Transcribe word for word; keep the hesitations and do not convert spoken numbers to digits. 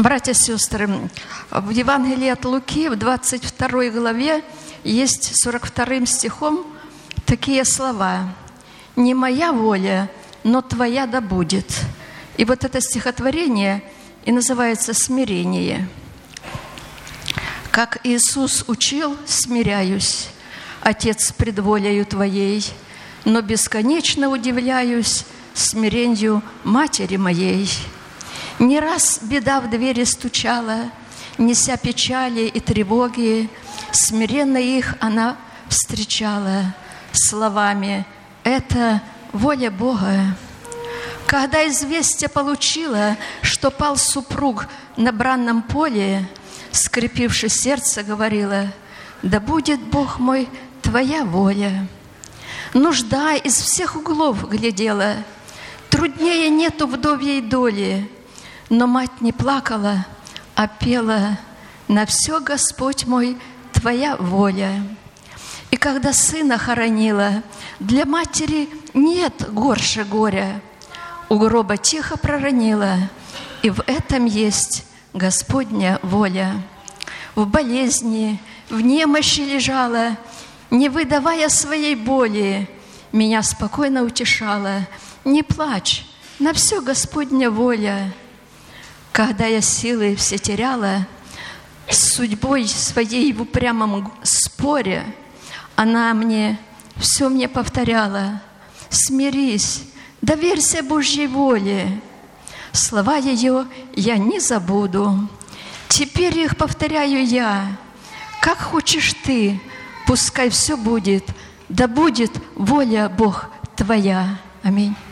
Братья и сестры, в Евангелии от Луки, в двадцать второй главе, есть сорок вторым стихом такие слова: «Не моя воля, но твоя да будет». И вот это стихотворение и называется «Смирение». «Как Иисус учил, смиряюсь, Отец, пред волею Твоей, но бесконечно удивляюсь смирению Матери моей. Не раз беда в двери стучала, неся печали и тревоги, смиренно их она встречала словами: «Это воля Бога». Когда известие получила, что пал супруг на бранном поле, скрепивши сердце, говорила: «Да будет, Бог мой, Твоя воля». Нужда из всех углов глядела, труднее нету вдовьей доли, но мать не плакала, а пела: «На все, Господь мой, Твоя воля». И когда сына хоронила, для матери нет горше горя, у гроба тихо проронила: «И в этом есть Господня воля». В болезни, в немощи лежала, не выдавая своей боли, меня спокойно утешала: «Не плачь, на все Господня воля». Когда я силы все теряла, с судьбой своей в упрямом споре, она мне, все мне повторяла: «Смирись, доверься Божьей воле». Слова ее я не забуду, теперь их повторяю я: «Как хочешь ты, пускай все будет, да будет воля, Бог, Твоя». Аминь.